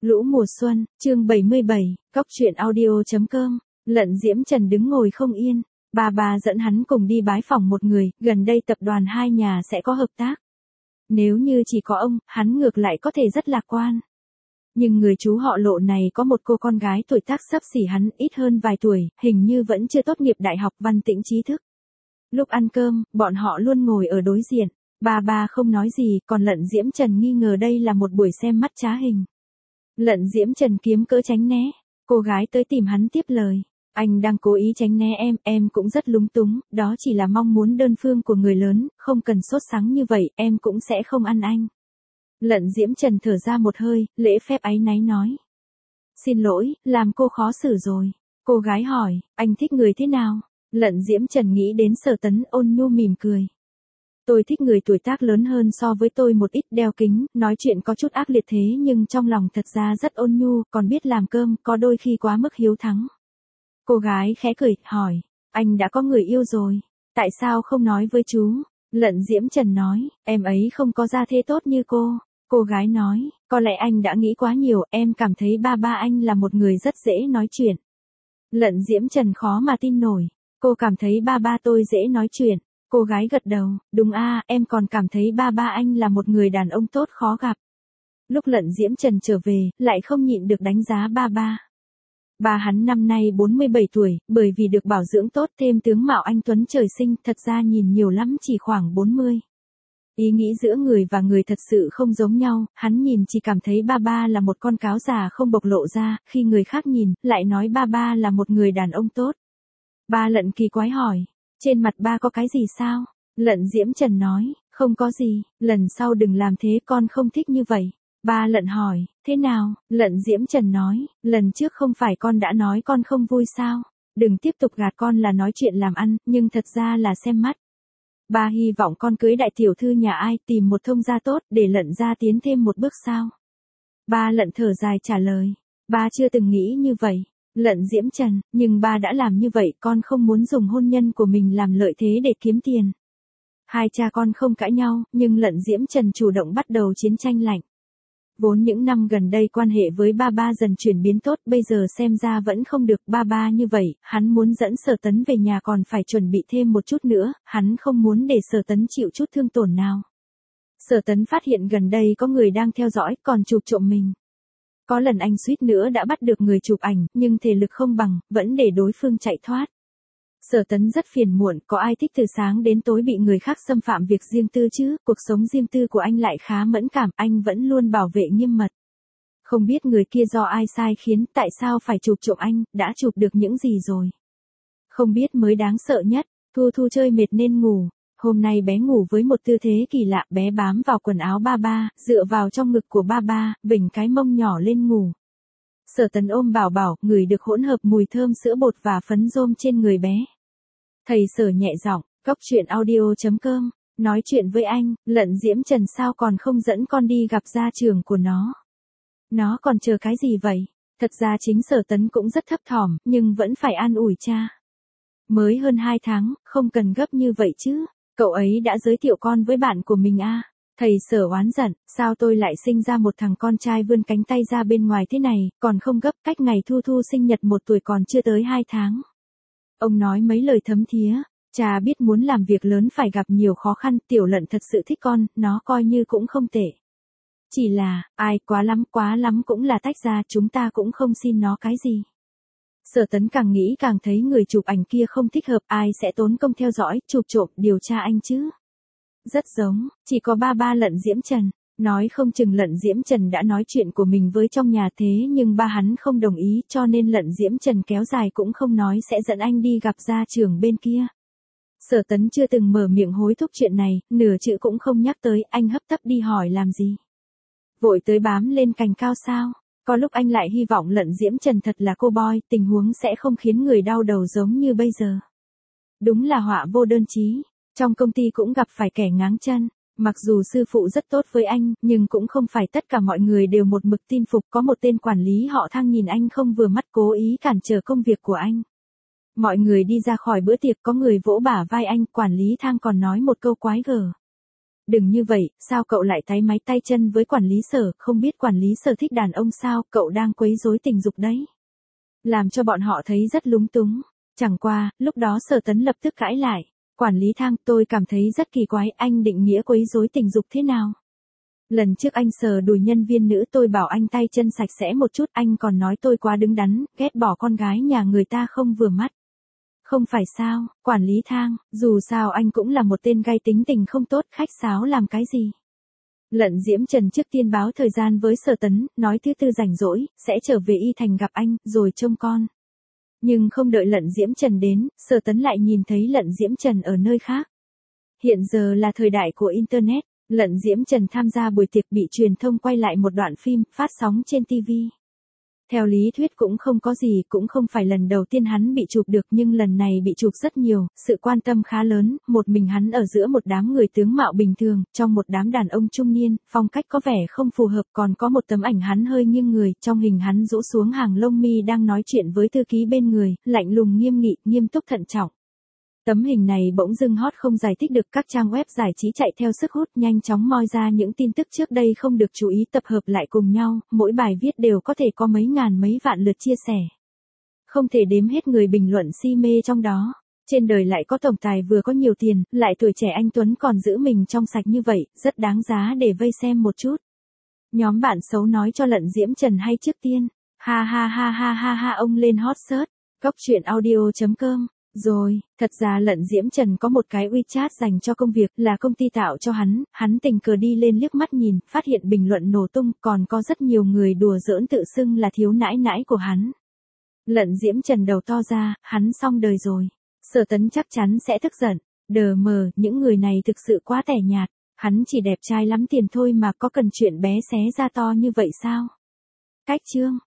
Lũ mùa xuân, chương 77, Cóc truyện audio.com. Lận Diễm Trần đứng ngồi không yên, bà dẫn hắn cùng đi bái phỏng một người, gần đây tập đoàn hai nhà sẽ có hợp tác. Nếu như chỉ có ông, hắn ngược lại có thể rất lạc quan. Nhưng người chú họ Lộ này có một cô con gái tuổi tác xấp xỉ hắn ít hơn vài tuổi, hình như vẫn chưa tốt nghiệp đại học văn tĩnh trí thức. Lúc ăn cơm, bọn họ luôn ngồi ở đối diện, bà không nói gì, còn Lận Diễm Trần nghi ngờ đây là một buổi xem mắt trá hình. Lận Diễm Trần kiếm cỡ tránh né, cô gái tới tìm hắn tiếp lời. Anh đang cố ý tránh né em cũng rất lúng túng, đó chỉ là mong muốn đơn phương của người lớn, không cần sốt sắng như vậy, em cũng sẽ không ăn anh. Lận Diễm Trần thở ra một hơi, lễ phép áy náy nói. Xin lỗi, làm cô khó xử rồi. Cô gái hỏi, anh thích người thế nào? Lận Diễm Trần nghĩ đến Sở Tấn, ôn nhu mỉm cười. Tôi thích người tuổi tác lớn hơn so với tôi một ít, đeo kính, nói chuyện có chút ác liệt thế nhưng trong lòng thật ra rất ôn nhu, còn biết làm cơm, có đôi khi quá mức hiếu thắng. Cô gái khẽ cười, hỏi, anh đã có người yêu rồi, tại sao không nói với chú? Lận Diễm Trần nói, em ấy không có gia thế tốt như cô. Cô gái nói, có lẽ anh đã nghĩ quá nhiều, em cảm thấy ba anh là một người rất dễ nói chuyện. Lận Diễm Trần khó mà tin nổi, cô cảm thấy ba tôi dễ nói chuyện. Cô gái gật đầu, đúng em còn cảm thấy ba anh là một người đàn ông tốt khó gặp. Lúc Lận Diễm Trần trở về, lại không nhịn được đánh giá ba. Bà hắn năm nay 47 tuổi, bởi vì được bảo dưỡng tốt thêm tướng mạo anh tuấn trời sinh, thật ra nhìn nhiều lắm chỉ khoảng 40. Ý nghĩ giữa người và người thật sự không giống nhau, hắn nhìn chỉ cảm thấy ba là một con cáo già không bộc lộ ra, khi người khác nhìn, lại nói ba là một người đàn ông tốt. Ba Lận kỳ quái hỏi, trên mặt ba có cái gì sao? Lận Diễm Trần nói, không có gì, lần sau đừng làm thế, con không thích như vậy. Ba Lận hỏi, thế nào? Lận Diễm Trần nói, lần trước không phải con đã nói con không vui sao? Đừng tiếp tục gạt con là nói chuyện làm ăn, nhưng thật ra là xem mắt. Ba hy vọng con cưới đại tiểu thư nhà ai, tìm một thông gia tốt, để Lận gia tiến thêm một bước sao? Ba Lận thở dài trả lời, ba chưa từng nghĩ như vậy. Lận Diễm Trần, nhưng ba đã làm như vậy, con không muốn dùng hôn nhân của mình làm lợi thế để kiếm tiền. Hai cha con không cãi nhau, nhưng Lận Diễm Trần chủ động bắt đầu chiến tranh lạnh. Vốn những năm gần đây quan hệ với ba dần chuyển biến tốt, bây giờ xem ra vẫn không được. Ba như vậy, hắn muốn dẫn Sở Tấn về nhà còn phải chuẩn bị thêm một chút nữa, hắn không muốn để Sở Tấn chịu chút thương tổn nào. Sở Tấn phát hiện gần đây có người đang theo dõi, còn chụp trộm mình. Có lần anh suýt nữa đã bắt được người chụp ảnh, nhưng thể lực không bằng, vẫn để đối phương chạy thoát. Sở Tấn rất phiền muộn, có ai thích từ sáng đến tối bị người khác xâm phạm việc riêng tư chứ, cuộc sống riêng tư của anh lại khá mẫn cảm, anh vẫn luôn bảo vệ nghiêm mật. Không biết người kia do ai sai khiến, tại sao phải chụp trộm anh, đã chụp được những gì rồi. Không biết mới đáng sợ nhất, Thu chơi mệt nên ngủ. Hôm nay bé ngủ với một tư thế kỳ lạ, bé bám vào quần áo ba, dựa vào trong ngực của ba, vểnh cái mông nhỏ lên ngủ. Sở Tấn ôm bảo, ngửi được hỗn hợp mùi thơm sữa bột và phấn rôm trên người bé. Thầy Sở nhẹ giọng, Cóc truyện audio.com, nói chuyện với anh, Lận Diễm Trần sao còn không dẫn con đi gặp gia trưởng của nó. Nó còn chờ cái gì vậy? Thật ra chính Sở Tấn cũng rất thấp thỏm, nhưng vẫn phải an ủi cha. Mới hơn 2 tháng, không cần gấp như vậy chứ. Cậu ấy đã giới thiệu con với bạn của mình Thầy Sở oán giận, sao tôi lại sinh ra một thằng con trai vươn cánh tay ra bên ngoài thế này, còn không gấp, cách ngày Thu sinh nhật 1 tuổi còn chưa tới 2 tháng. Ông nói mấy lời thấm thía, cha biết muốn làm việc lớn phải gặp nhiều khó khăn, Tiểu Lận thật sự thích con, nó coi như cũng không tệ. Chỉ là, ai quá lắm cũng là tách ra, chúng ta cũng không xin nó cái gì. Sở Tấn càng nghĩ càng thấy người chụp ảnh kia không thích hợp, ai sẽ tốn công theo dõi, chụp trộm, điều tra anh chứ. Rất giống, chỉ có ba Lận Diễm Trần, nói không chừng Lận Diễm Trần đã nói chuyện của mình với trong nhà thế nhưng ba hắn không đồng ý cho nên Lận Diễm Trần kéo dài cũng không nói sẽ dẫn anh đi gặp gia trưởng bên kia. Sở Tấn chưa từng mở miệng hối thúc chuyện này, nửa chữ cũng không nhắc tới, anh hấp tấp đi hỏi làm gì. Vội tới bám lên cành cao sao? Có lúc anh lại hy vọng Lận Diễm Trần thật là cô boy, tình huống sẽ không khiến người đau đầu giống như bây giờ. Đúng là họa vô đơn chí, trong công ty cũng gặp phải kẻ ngáng chân, mặc dù sư phụ rất tốt với anh, nhưng cũng không phải tất cả mọi người đều một mực tin phục, có một tên quản lý họ Thang nhìn anh không vừa mắt cố ý cản trở công việc của anh. Mọi người đi ra khỏi bữa tiệc có người vỗ bả vai anh, quản lý Thang còn nói một câu quái gở. đừng như vậy, sao cậu lại táy máy tay chân với quản lý Sở, không biết quản lý Sở thích đàn ông sao, cậu đang quấy rối tình dục đấy. Làm cho bọn họ thấy rất lúng túng. Chẳng qua, lúc đó Sở Tấn lập tức cãi lại. Quản lý Thang, tôi cảm thấy rất kỳ quái, anh định nghĩa quấy rối tình dục thế nào? Lần trước anh sờ đùi nhân viên nữ tôi bảo anh tay chân sạch sẽ một chút, anh còn nói tôi quá đứng đắn, ghét bỏ con gái nhà người ta không vừa mắt. Không phải sao, quản lý Thang, dù sao anh cũng là một tên gay tính tình không tốt, khách sáo làm cái gì? Lận Diễm Trần trước tiên báo thời gian với Sở Tấn, nói thứ tư rảnh rỗi, sẽ trở về Y Thành gặp anh, rồi trông con. Nhưng không đợi Lận Diễm Trần đến, Sở Tấn lại nhìn thấy Lận Diễm Trần ở nơi khác. Hiện giờ là thời đại của Internet, Lận Diễm Trần tham gia buổi tiệc bị truyền thông quay lại một đoạn phim, phát sóng trên TV. Theo lý thuyết cũng không có gì, cũng không phải lần đầu tiên hắn bị chụp được nhưng lần này bị chụp rất nhiều, sự quan tâm khá lớn, một mình hắn ở giữa một đám người tướng mạo bình thường, trong một đám đàn ông trung niên, phong cách có vẻ không phù hợp, còn có một tấm ảnh hắn hơi nghiêng người, trong hình hắn rũ xuống hàng lông mi đang nói chuyện với thư ký bên người, lạnh lùng nghiêm nghị, nghiêm túc thận trọng. Tấm hình này bỗng dưng hot không giải thích được, các trang web giải trí chạy theo sức hút nhanh chóng moi ra những tin tức trước đây không được chú ý tập hợp lại cùng nhau, mỗi bài viết đều có thể có mấy ngàn mấy vạn lượt chia sẻ. Không thể đếm hết người bình luận si mê trong đó. Trên đời lại có tổng tài vừa có nhiều tiền, lại tuổi trẻ anh Tuấn còn giữ mình trong sạch như vậy, rất đáng giá để vây xem một chút. Nhóm bạn xấu nói cho Lận Diễm Trần hay trước tiên. Ha ha ha ha ha ha, ông lên hot search. Cóc truyện audio.com. Rồi, thật ra Lận Diễm Trần có một cái WeChat dành cho công việc, là công ty tạo cho hắn tình cờ đi lên liếc mắt nhìn, phát hiện bình luận nổ tung, còn có rất nhiều người đùa giỡn tự xưng là thiếu nãi nãi của hắn. Lận Diễm Trần đầu to ra, hắn xong đời rồi. Sở Tấn chắc chắn sẽ tức giận, đờ mờ, những người này thực sự quá tẻ nhạt, hắn chỉ đẹp trai lắm tiền thôi mà có cần chuyện bé xé ra to như vậy sao? Cách chương